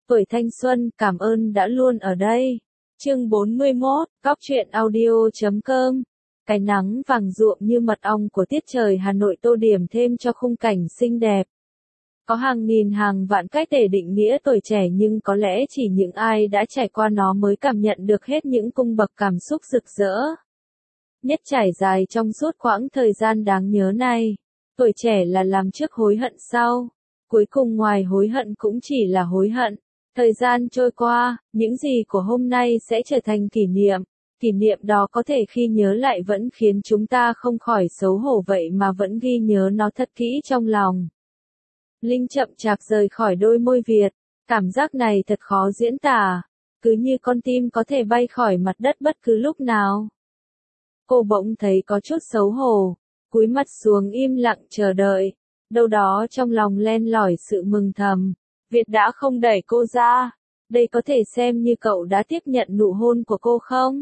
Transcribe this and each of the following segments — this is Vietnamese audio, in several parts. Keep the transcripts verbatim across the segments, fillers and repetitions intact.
Tuổi thanh xuân, cảm ơn đã luôn ở đây. Chương bốn mươi mốt, Cóc truyện audio chấm com. Cái nắng vàng ruộm như mật ong của tiết trời Hà Nội tô điểm thêm cho khung cảnh xinh đẹp. Có hàng nghìn hàng vạn cách để định nghĩa tuổi trẻ, nhưng có lẽ chỉ những ai đã trải qua nó mới cảm nhận được hết những cung bậc cảm xúc rực rỡ. Nhất trải dài trong suốt quãng thời gian đáng nhớ này. Tuổi trẻ là làm trước hối hận sau. Cuối cùng ngoài hối hận cũng chỉ là hối hận. Thời gian trôi qua, những gì của hôm nay sẽ trở thành kỷ niệm. Kỷ niệm đó có thể khi nhớ lại vẫn khiến chúng ta không khỏi xấu hổ, vậy mà vẫn ghi nhớ nó thật kỹ trong lòng. Linh chậm chạp rời khỏi đôi môi Việt. Cảm giác này thật khó diễn tả. Cứ như con tim có thể bay khỏi mặt đất bất cứ lúc nào. Cô bỗng thấy có chút xấu hổ. Cúi mặt xuống im lặng chờ đợi. Đâu đó trong lòng len lỏi sự mừng thầm. Việt đã không đẩy cô ra. Đây có thể xem như cậu đã tiếp nhận nụ hôn của cô không?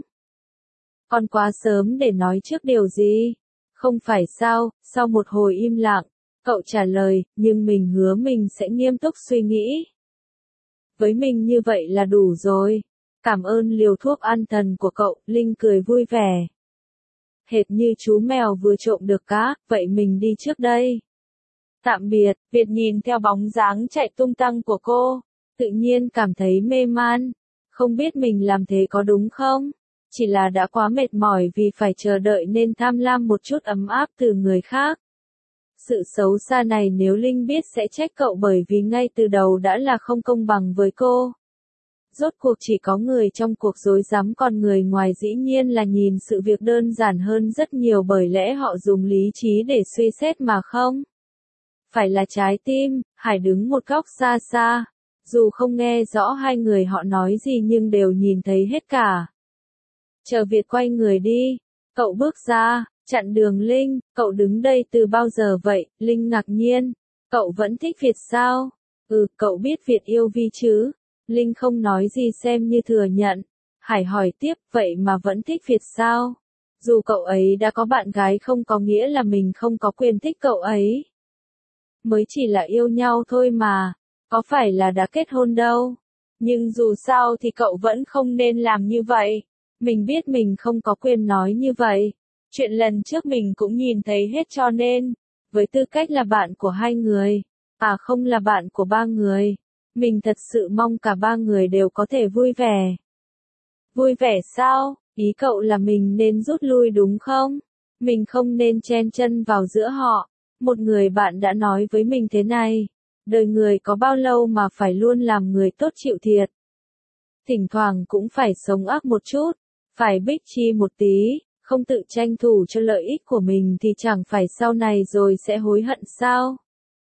Còn quá sớm để nói trước điều gì? Không phải sao? Sau một hồi im lặng, cậu trả lời, nhưng mình hứa mình sẽ nghiêm túc suy nghĩ. Với mình như vậy là đủ rồi. Cảm ơn liều thuốc an thần của cậu, Linh cười vui vẻ. Hệt như chú mèo vừa trộm được cá, vậy mình đi trước đây. Tạm biệt, Việt nhìn theo bóng dáng chạy tung tăng của cô, tự nhiên cảm thấy mê man. Không biết mình làm thế có đúng không? Chỉ là đã quá mệt mỏi vì phải chờ đợi nên tham lam một chút ấm áp từ người khác. Sự xấu xa này nếu Linh biết sẽ trách cậu, bởi vì ngay từ đầu đã là không công bằng với cô. Rốt cuộc chỉ có người trong cuộc rối rắm, còn người ngoài dĩ nhiên là nhìn sự việc đơn giản hơn rất nhiều, bởi lẽ họ dùng lý trí để suy xét mà không phải là trái tim. Hải đứng một góc xa xa, dù không nghe rõ hai người họ nói gì nhưng đều nhìn thấy hết cả. Chờ Việt quay người đi, cậu bước ra, chặn đường Linh. Cậu đứng đây từ bao giờ vậy? Linh ngạc nhiên. Cậu vẫn thích Việt sao? Ừ, cậu biết Việt yêu Vi chứ? Linh không nói gì xem như thừa nhận. Hải hỏi tiếp, vậy mà vẫn thích Việt sao? Dù cậu ấy đã có bạn gái không có nghĩa là mình không có quyền thích cậu ấy. Mới chỉ là yêu nhau thôi mà, có phải là đã kết hôn đâu. Nhưng dù sao thì cậu vẫn không nên làm như vậy. Mình biết mình không có quyền nói như vậy. Chuyện lần trước mình cũng nhìn thấy hết, cho nên, với tư cách là bạn của hai người, à không là bạn của ba người, mình thật sự mong cả ba người đều có thể vui vẻ. Vui vẻ sao? Ý cậu là mình nên rút lui đúng không? Mình không nên chen chân vào giữa họ. Một người bạn đã nói với mình thế này, đời người có bao lâu mà phải luôn làm người tốt chịu thiệt. Thỉnh thoảng cũng phải sống ác một chút, phải bích chi một tí, không tự tranh thủ cho lợi ích của mình thì chẳng phải sau này rồi sẽ hối hận sao?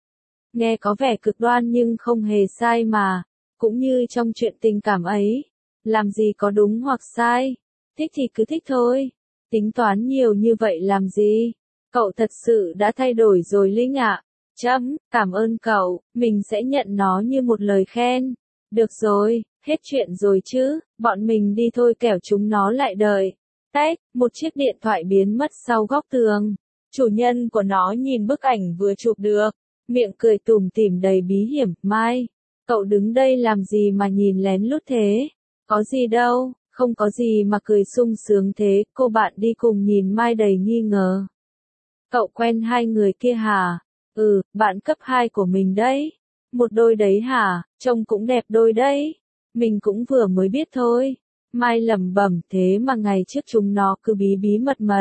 Nghe có vẻ cực đoan nhưng không hề sai mà, cũng như trong chuyện tình cảm ấy, làm gì có đúng hoặc sai, thích thì cứ thích thôi, tính toán nhiều như vậy làm gì? Cậu thật sự đã thay đổi rồi Linh ạ. Chấm, cảm ơn cậu, mình sẽ nhận nó như một lời khen. Được rồi, hết chuyện rồi chứ, bọn mình đi thôi kẻo chúng nó lại đợi. Tách, một chiếc điện thoại biến mất sau góc tường. Chủ nhân của nó nhìn bức ảnh vừa chụp được, miệng cười tủm tỉm đầy bí hiểm. Mai, cậu đứng đây làm gì mà nhìn lén lút thế? Có gì đâu, không có gì mà cười sung sướng thế. Cô bạn đi cùng nhìn Mai đầy nghi ngờ. Cậu quen hai người kia hả? Ừ, bạn cấp hai của mình đấy. Một đôi đấy hả? Trông cũng đẹp đôi đấy. Mình cũng vừa mới biết thôi. Mai lẩm bẩm, thế mà ngày trước chúng nó cứ bí bí mật mật.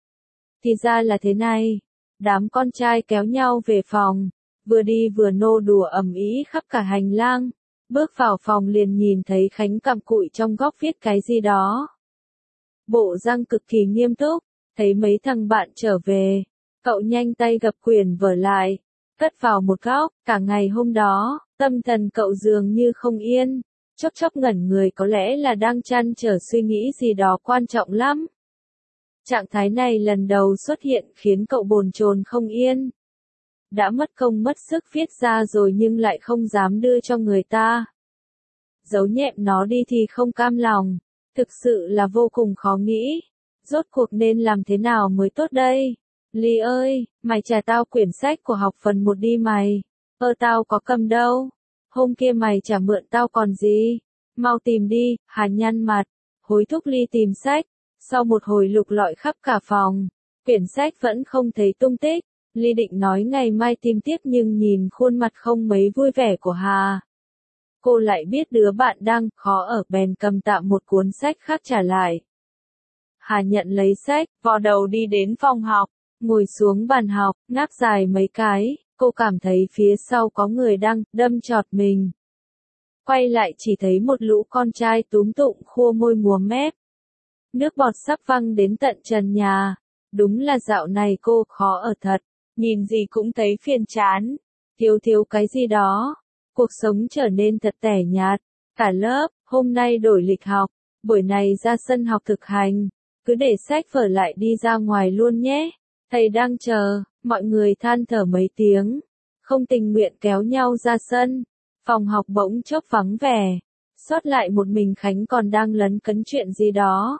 Thì ra là thế này. Đám con trai kéo nhau về phòng, vừa đi vừa nô đùa ầm ĩ khắp cả hành lang. Bước vào phòng liền nhìn thấy Khánh cặm cụi trong góc viết cái gì đó. Bộ răng cực kỳ nghiêm túc, thấy mấy thằng bạn trở về. Cậu nhanh tay gập quyển vở lại, cất vào một góc. Cả ngày hôm đó, tâm thần cậu dường như không yên, chốc chốc ngẩn người, có lẽ là đang trăn trở suy nghĩ gì đó quan trọng lắm. Trạng thái này lần đầu xuất hiện khiến cậu bồn chồn không yên. Đã mất công mất sức viết ra rồi nhưng lại không dám đưa cho người ta. Giấu nhẹm nó đi thì không cam lòng, thực sự là vô cùng khó nghĩ. Rốt cuộc nên làm thế nào mới tốt đây? Ly ơi, mày trả tao quyển sách của học phần một đi mày. Ơ tao có cầm đâu. Hôm kia mày chả mượn tao còn gì. Mau tìm đi, Hà nhăn mặt, hối thúc Ly tìm sách. Sau một hồi lục lọi khắp cả phòng, quyển sách vẫn không thấy tung tích. Ly định nói ngày mai tìm tiếp nhưng nhìn khuôn mặt không mấy vui vẻ của Hà. Cô lại biết đứa bạn đang khó ở bèn cầm tạm một cuốn sách khác trả lại. Hà nhận lấy sách, vò đầu đi đến phòng học, ngồi xuống bàn học, ngáp dài mấy cái, cô cảm thấy phía sau có người đang đâm chọt mình. Quay lại chỉ thấy một lũ con trai túm tụm khua môi múa mép. Nước bọt sắp văng đến tận trần nhà. Đúng là dạo này cô khó ở thật, nhìn gì cũng thấy phiền chán, thiếu thiếu cái gì đó. Cuộc sống trở nên thật tẻ nhạt. Cả lớp, hôm nay đổi lịch học, buổi này ra sân học thực hành, cứ để sách vở lại đi ra ngoài luôn nhé. Thầy đang chờ, mọi người than thở mấy tiếng, không tình nguyện kéo nhau ra sân. Phòng học bỗng chốc vắng vẻ, sót lại một mình Khánh còn đang lấn cấn chuyện gì đó.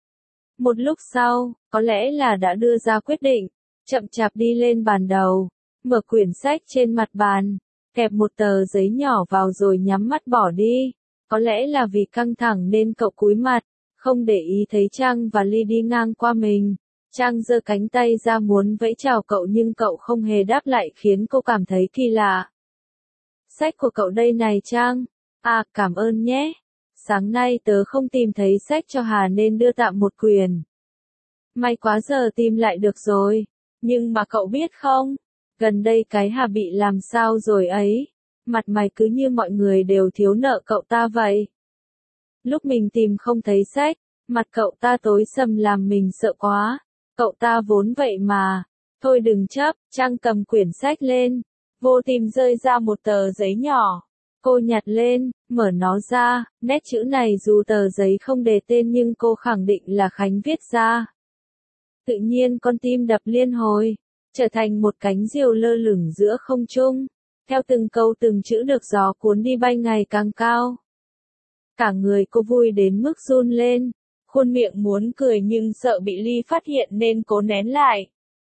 Một lúc sau, có lẽ là đã đưa ra quyết định, chậm chạp đi lên bàn đầu, mở quyển sách trên mặt bàn, kẹp một tờ giấy nhỏ vào rồi nhắm mắt bỏ đi. Có lẽ là vì căng thẳng nên cậu cúi mặt, không để ý thấy Trang và Ly đi ngang qua mình. Trang giơ cánh tay ra muốn vẫy chào cậu nhưng cậu không hề đáp lại khiến cô cảm thấy kỳ lạ. Sách của cậu đây này Trang. À, cảm ơn nhé. Sáng nay tớ không tìm thấy sách cho Hà nên đưa tạm một quyển. May quá giờ tìm lại được rồi. Nhưng mà cậu biết không, gần đây cái Hà bị làm sao rồi ấy. Mặt mày cứ như mọi người đều thiếu nợ cậu ta vậy. Lúc mình tìm không thấy sách, mặt cậu ta tối sầm làm mình sợ quá. Cậu ta vốn vậy mà. Thôi đừng chấp, Trang cầm quyển sách lên, vô tình rơi ra một tờ giấy nhỏ. Cô nhặt lên, mở nó ra, nét chữ này dù tờ giấy không đề tên nhưng cô khẳng định là Khánh viết ra. Tự nhiên con tim đập liên hồi, trở thành một cánh diều lơ lửng giữa không trung. Theo từng câu từng chữ được gió cuốn đi bay ngày càng cao. Cả người cô vui đến mức run lên, khuôn miệng muốn cười nhưng sợ bị Ly phát hiện nên cố nén lại.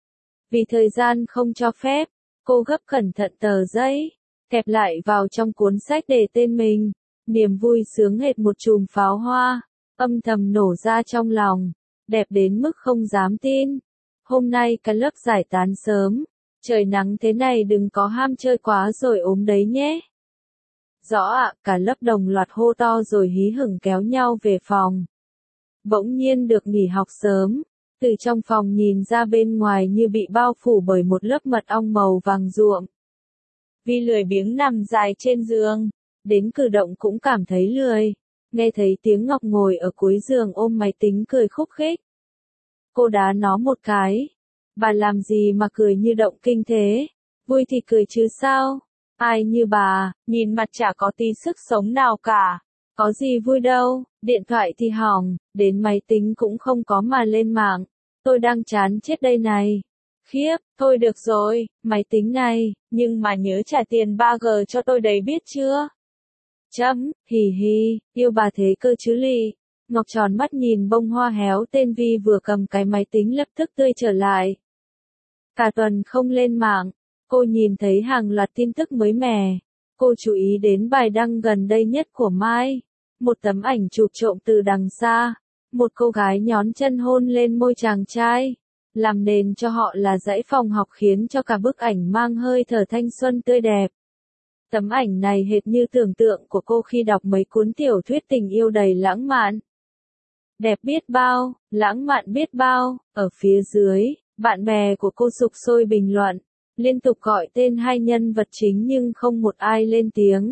Vì thời gian không cho phép, cô gấp cẩn thận tờ giấy, kẹp lại vào trong cuốn sách để tên mình. Niềm vui sướng hệt một chùm pháo hoa, âm thầm nổ ra trong lòng, đẹp đến mức không dám tin. Hôm nay cả lớp giải tán sớm, trời nắng thế này đừng có ham chơi quá rồi ốm đấy nhé. Rõ ạ, cả lớp đồng loạt hô to rồi hí hửng kéo nhau về phòng. Bỗng nhiên được nghỉ học sớm, từ trong phòng nhìn ra bên ngoài như bị bao phủ bởi một lớp mật ong màu vàng ruộm. Vì lười biếng nằm dài trên giường, đến cử động cũng cảm thấy lười. Nghe thấy tiếng Ngọc ngồi ở cuối giường ôm máy tính cười khúc khích. Cô đá nó một cái. Bà làm gì mà cười như động kinh thế? Vui thì cười chứ sao? Ai như bà, nhìn mặt chả có tí sức sống nào cả. Có gì vui đâu, điện thoại thì hỏng, đến máy tính cũng không có mà lên mạng. Tôi đang chán chết đây này. Khiếp, thôi được rồi, máy tính này, nhưng mà nhớ trả tiền ba G cho tôi đấy biết chưa? Chấm, hì hì, yêu bà thế cơ chứ Ly. Ngọc tròn mắt nhìn bông hoa héo tên Vi vừa cầm cái máy tính lập tức tươi trở lại. Cả tuần không lên mạng, cô nhìn thấy hàng loạt tin tức mới mẻ. Cô chú ý đến bài đăng gần đây nhất của Mai. Một tấm ảnh chụp trộm từ đằng xa. Một cô gái nhón chân hôn lên môi chàng trai. Làm nền cho họ là dãy phòng học khiến cho cả bức ảnh mang hơi thở thanh xuân tươi đẹp. Tấm ảnh này hệt như tưởng tượng của cô khi đọc mấy cuốn tiểu thuyết tình yêu đầy lãng mạn. Đẹp biết bao, lãng mạn biết bao, ở phía dưới, bạn bè của cô sục sôi bình luận, liên tục gọi tên hai nhân vật chính nhưng không một ai lên tiếng.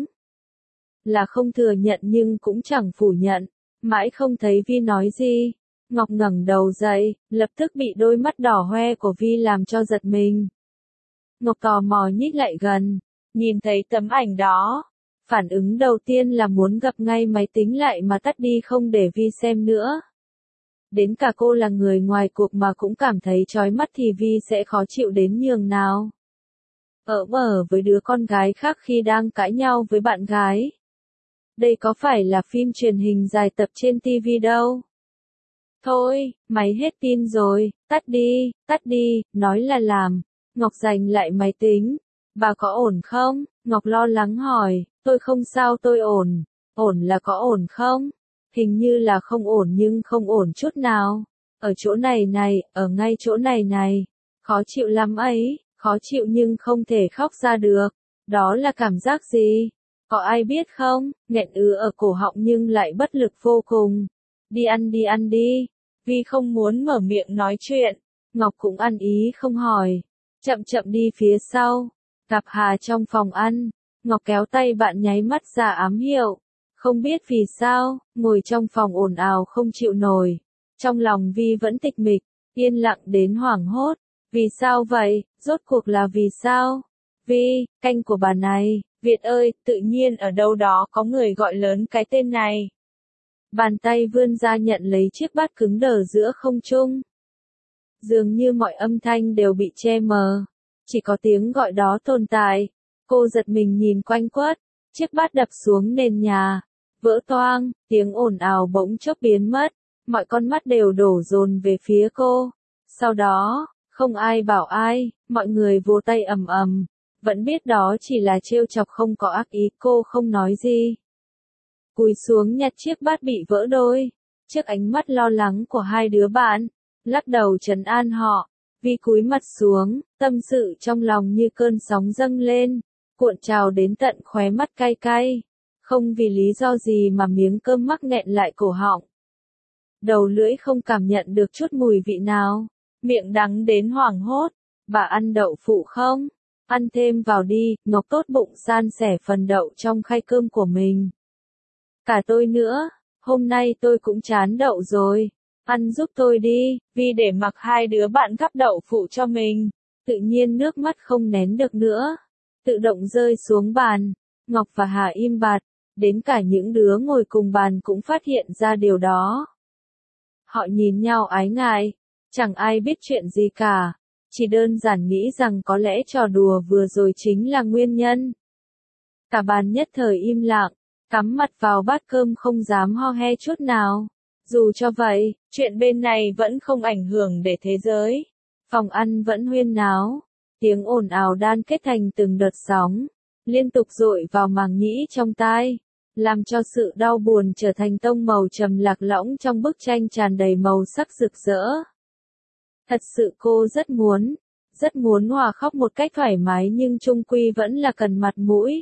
Là không thừa nhận nhưng cũng chẳng phủ nhận, mãi không thấy Vi nói gì. Ngọc ngẩng đầu dậy, lập tức bị đôi mắt đỏ hoe của Vi làm cho giật mình. Ngọc tò mò nhích lại gần, nhìn thấy tấm ảnh đó. Phản ứng đầu tiên là muốn gập ngay máy tính lại mà tắt đi không để Vi xem nữa. Đến cả cô là người ngoài cuộc mà cũng cảm thấy chói mắt thì Vi sẽ khó chịu đến nhường nào. Ở bờ với đứa con gái khác khi đang cãi nhau với bạn gái. Đây có phải là phim truyền hình dài tập trên ti vi đâu. Thôi, máy hết pin rồi, tắt đi, tắt đi, nói là làm. Ngọc giành lại máy tính. Bà có ổn không? Ngọc lo lắng hỏi, tôi không sao, tôi ổn. Ổn là có ổn không? Hình như là không ổn nhưng không ổn chút nào. Ở chỗ này này, ở ngay chỗ này này. Khó chịu lắm ấy, khó chịu nhưng không thể khóc ra được. Đó là cảm giác gì? Có ai biết không? Nghẹn ứ ở cổ họng nhưng lại bất lực vô cùng. Đi ăn đi ăn đi. Vi không muốn mở miệng nói chuyện. Ngọc cũng ăn ý không hỏi. Chậm chậm đi phía sau. Gặp Hà trong phòng ăn. Ngọc kéo tay bạn nháy mắt ra ám hiệu. Không biết vì sao, ngồi trong phòng ồn ào không chịu nổi. Trong lòng Vi vẫn tịch mịch, yên lặng đến hoảng hốt. Vì sao vậy? Rốt cuộc là vì sao? Vi, canh của bà này. Việt ơi, tự nhiên ở đâu đó có người gọi lớn cái tên này. Bàn tay vươn ra nhận lấy chiếc bát cứng đờ giữa không trung. Dường như mọi âm thanh đều bị che mờ. Chỉ có tiếng gọi đó tồn tại. Cô giật mình nhìn quanh quất. Chiếc bát đập xuống nền nhà. Vỡ toang, tiếng ồn ào bỗng chốc biến mất. Mọi con mắt đều đổ dồn về phía cô. Sau đó, không ai bảo ai, mọi người vỗ tay ầm ầm. Vẫn biết đó chỉ là trêu chọc không có ác ý, cô không nói gì. Cúi xuống nhặt chiếc bát bị vỡ đôi. Trước ánh mắt lo lắng của hai đứa bạn, lắc đầu trấn an họ. Vi cúi mặt xuống, tâm sự trong lòng như cơn sóng dâng lên, cuộn trào đến tận khóe mắt cay cay. Không vì lý do gì mà miếng cơm mắc nghẹn lại cổ họng. Đầu lưỡi không cảm nhận được chút mùi vị nào, miệng đắng đến hoảng hốt. Bà ăn đậu phụ không? Ăn thêm vào đi, Ngọc tốt bụng san sẻ phần đậu trong khay cơm của mình. Cả tôi nữa, hôm nay tôi cũng chán đậu rồi. Ăn giúp tôi đi, vì để mặc hai đứa bạn gắp đậu phụ cho mình. Tự nhiên nước mắt không nén được nữa. Tự động rơi xuống bàn. Ngọc và Hà im bặt. Đến cả những đứa ngồi cùng bàn cũng phát hiện ra điều đó. Họ nhìn nhau ái ngại. Chẳng ai biết chuyện gì cả. Chỉ đơn giản nghĩ rằng có lẽ trò đùa vừa rồi chính là nguyên nhân. Cả bàn nhất thời im lặng. Cắm mặt vào bát cơm không dám ho he chút nào. Dù cho vậy, chuyện bên này vẫn không ảnh hưởng để thế giới. Phòng ăn vẫn huyên náo. Tiếng ồn ào đan kết thành từng đợt sóng. Liên tục dội vào màng nhĩ trong tai. Làm cho sự đau buồn trở thành tông màu trầm lạc lõng trong bức tranh tràn đầy màu sắc rực rỡ. Thật sự cô rất muốn, rất muốn hòa khóc một cách thoải mái nhưng chung quy vẫn là cần mặt mũi.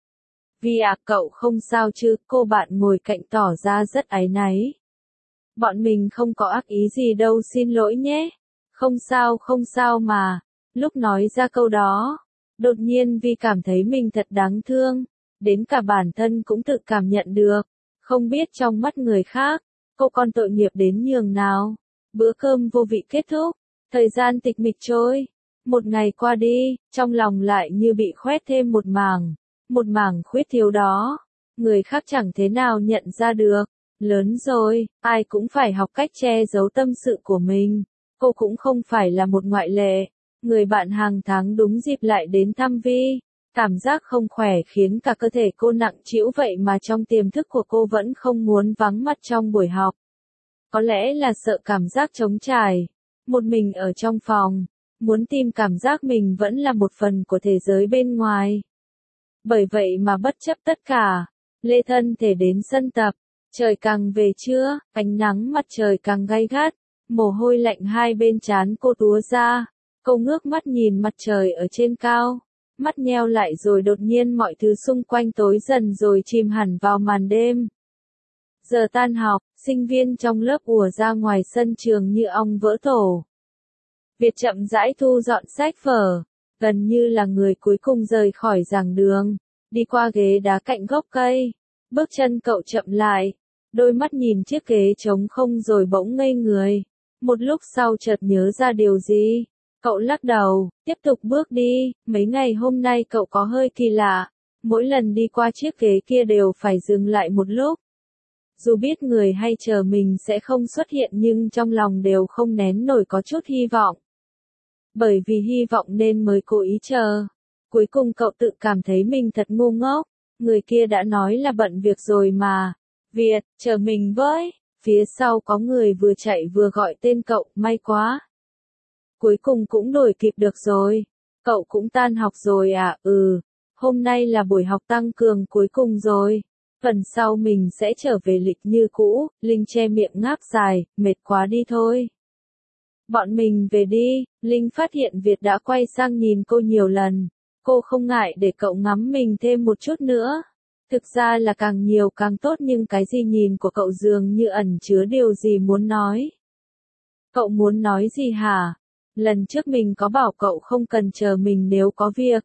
Vì à, cậu không sao chứ, cô bạn ngồi cạnh tỏ ra rất áy náy. Bọn mình không có ác ý gì đâu, xin lỗi nhé. Không sao không sao mà. Lúc nói ra câu đó, đột nhiên Vi cảm thấy mình thật đáng thương. Đến cả bản thân cũng tự cảm nhận được. Không biết trong mắt người khác, cô con tội nghiệp đến nhường nào. Bữa cơm vô vị kết thúc. Thời gian tịch mịch trôi. Một ngày qua đi, trong lòng lại như bị khoét thêm một mảng. Một mảng khuyết thiếu đó. Người khác chẳng thế nào nhận ra được. Lớn rồi, ai cũng phải học cách che giấu tâm sự của mình. Cô cũng không phải là một ngoại lệ. Người bạn hàng tháng đúng dịp lại đến thăm Vi. Cảm giác không khỏe khiến cả cơ thể cô nặng trĩu vậy mà trong tiềm thức của cô vẫn không muốn vắng mặt trong buổi học. Có lẽ là sợ cảm giác trống trải. Một mình ở trong phòng. Muốn tìm cảm giác mình vẫn là một phần của thế giới bên ngoài. Bởi vậy mà bất chấp tất cả, lê thân thể đến sân tập. Trời càng về trưa, ánh nắng mặt trời càng gay gắt, mồ hôi lạnh hai bên trán cô túa ra. Cô ngước mắt nhìn mặt trời ở trên cao, mắt nheo lại rồi đột nhiên mọi thứ xung quanh tối dần rồi chìm hẳn vào màn đêm. Giờ tan học, sinh viên trong lớp ùa ra ngoài sân trường như ong vỡ tổ. Việt chậm rãi thu dọn sách vở, gần như là người cuối cùng rời khỏi giảng đường, đi qua ghế đá cạnh gốc cây. Bước chân cậu chậm lại, đôi mắt nhìn chiếc ghế trống không rồi bỗng ngây người. Một lúc sau chợt nhớ ra điều gì, cậu lắc đầu, tiếp tục bước đi. Mấy ngày hôm nay cậu có hơi kỳ lạ, mỗi lần đi qua chiếc ghế kia đều phải dừng lại một lúc. Dù biết người hay chờ mình sẽ không xuất hiện nhưng trong lòng đều không nén nổi có chút hy vọng. Bởi vì hy vọng nên mới cố ý chờ. Cuối cùng cậu tự cảm thấy mình thật ngu ngốc. Người kia đã nói là bận việc rồi mà. Việt, chờ mình với. Phía sau có người vừa chạy vừa gọi tên cậu, may quá. Cuối cùng cũng đuổi kịp được rồi. Cậu cũng tan học rồi à, ừ. hôm nay là buổi học tăng cường cuối cùng rồi. Phần sau mình sẽ trở về lịch như cũ, Linh che miệng ngáp dài, mệt quá đi thôi. Bọn mình về đi, Linh phát hiện Việt đã quay sang nhìn cô nhiều lần. Cô không ngại để cậu ngắm mình thêm một chút nữa. Thực ra là càng nhiều càng tốt nhưng cái gì nhìn của cậu dường như ẩn chứa điều gì muốn nói. Cậu muốn nói gì hả? Lần trước mình có bảo cậu không cần chờ mình nếu có việc.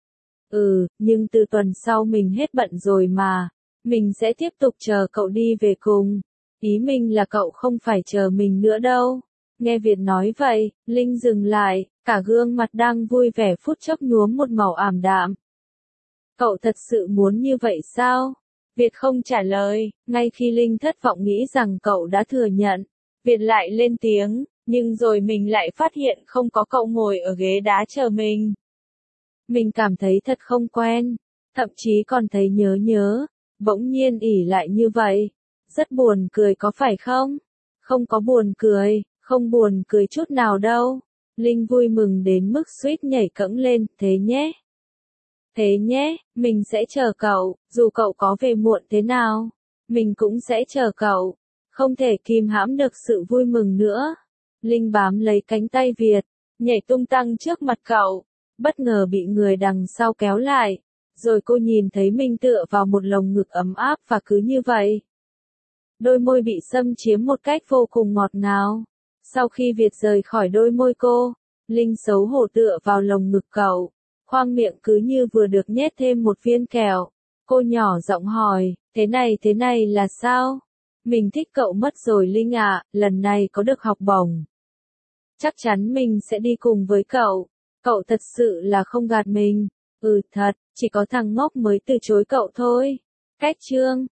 Ừ, nhưng từ tuần sau mình hết bận rồi mà. Mình sẽ tiếp tục chờ cậu đi về cùng. Ý mình là cậu không phải chờ mình nữa đâu. Nghe Việt nói vậy, Linh dừng lại, cả gương mặt đang vui vẻ phút chốc nhuốm một màu ảm đạm. Cậu thật sự muốn như vậy sao? Việt không trả lời, ngay khi Linh thất vọng nghĩ rằng cậu đã thừa nhận. Việt lại lên tiếng, nhưng rồi mình lại phát hiện không có cậu ngồi ở ghế đá chờ mình. Mình cảm thấy thật không quen, thậm chí còn thấy nhớ nhớ, bỗng nhiên ỉ lại như vậy. Rất buồn cười có phải không? Không có buồn cười, không buồn cười chút nào đâu. Linh vui mừng đến mức suýt nhảy cẫng lên, thế nhé. Thế nhé, mình sẽ chờ cậu, dù cậu có về muộn thế nào. Mình cũng sẽ chờ cậu. Không thể kìm hãm được sự vui mừng nữa. Linh bám lấy cánh tay Việt, nhảy tung tăng trước mặt cậu. Bất ngờ bị người đằng sau kéo lại. Rồi cô nhìn thấy mình tựa vào một lồng ngực ấm áp và cứ như vậy. Đôi môi bị xâm chiếm một cách vô cùng ngọt ngào. Sau khi Việt rời khỏi đôi môi cô, Linh xấu hổ tựa vào lồng ngực cậu. Khoang miệng cứ như vừa được nhét thêm một viên kẹo. Cô nhỏ giọng hỏi, thế này thế này là sao? Mình thích cậu mất rồi Linh ạ, lần này có được học bổng. Chắc chắn mình sẽ đi cùng với cậu. Cậu thật sự là không gạt mình. Ừ thật, chỉ có thằng ngốc mới từ chối cậu thôi. Cách chương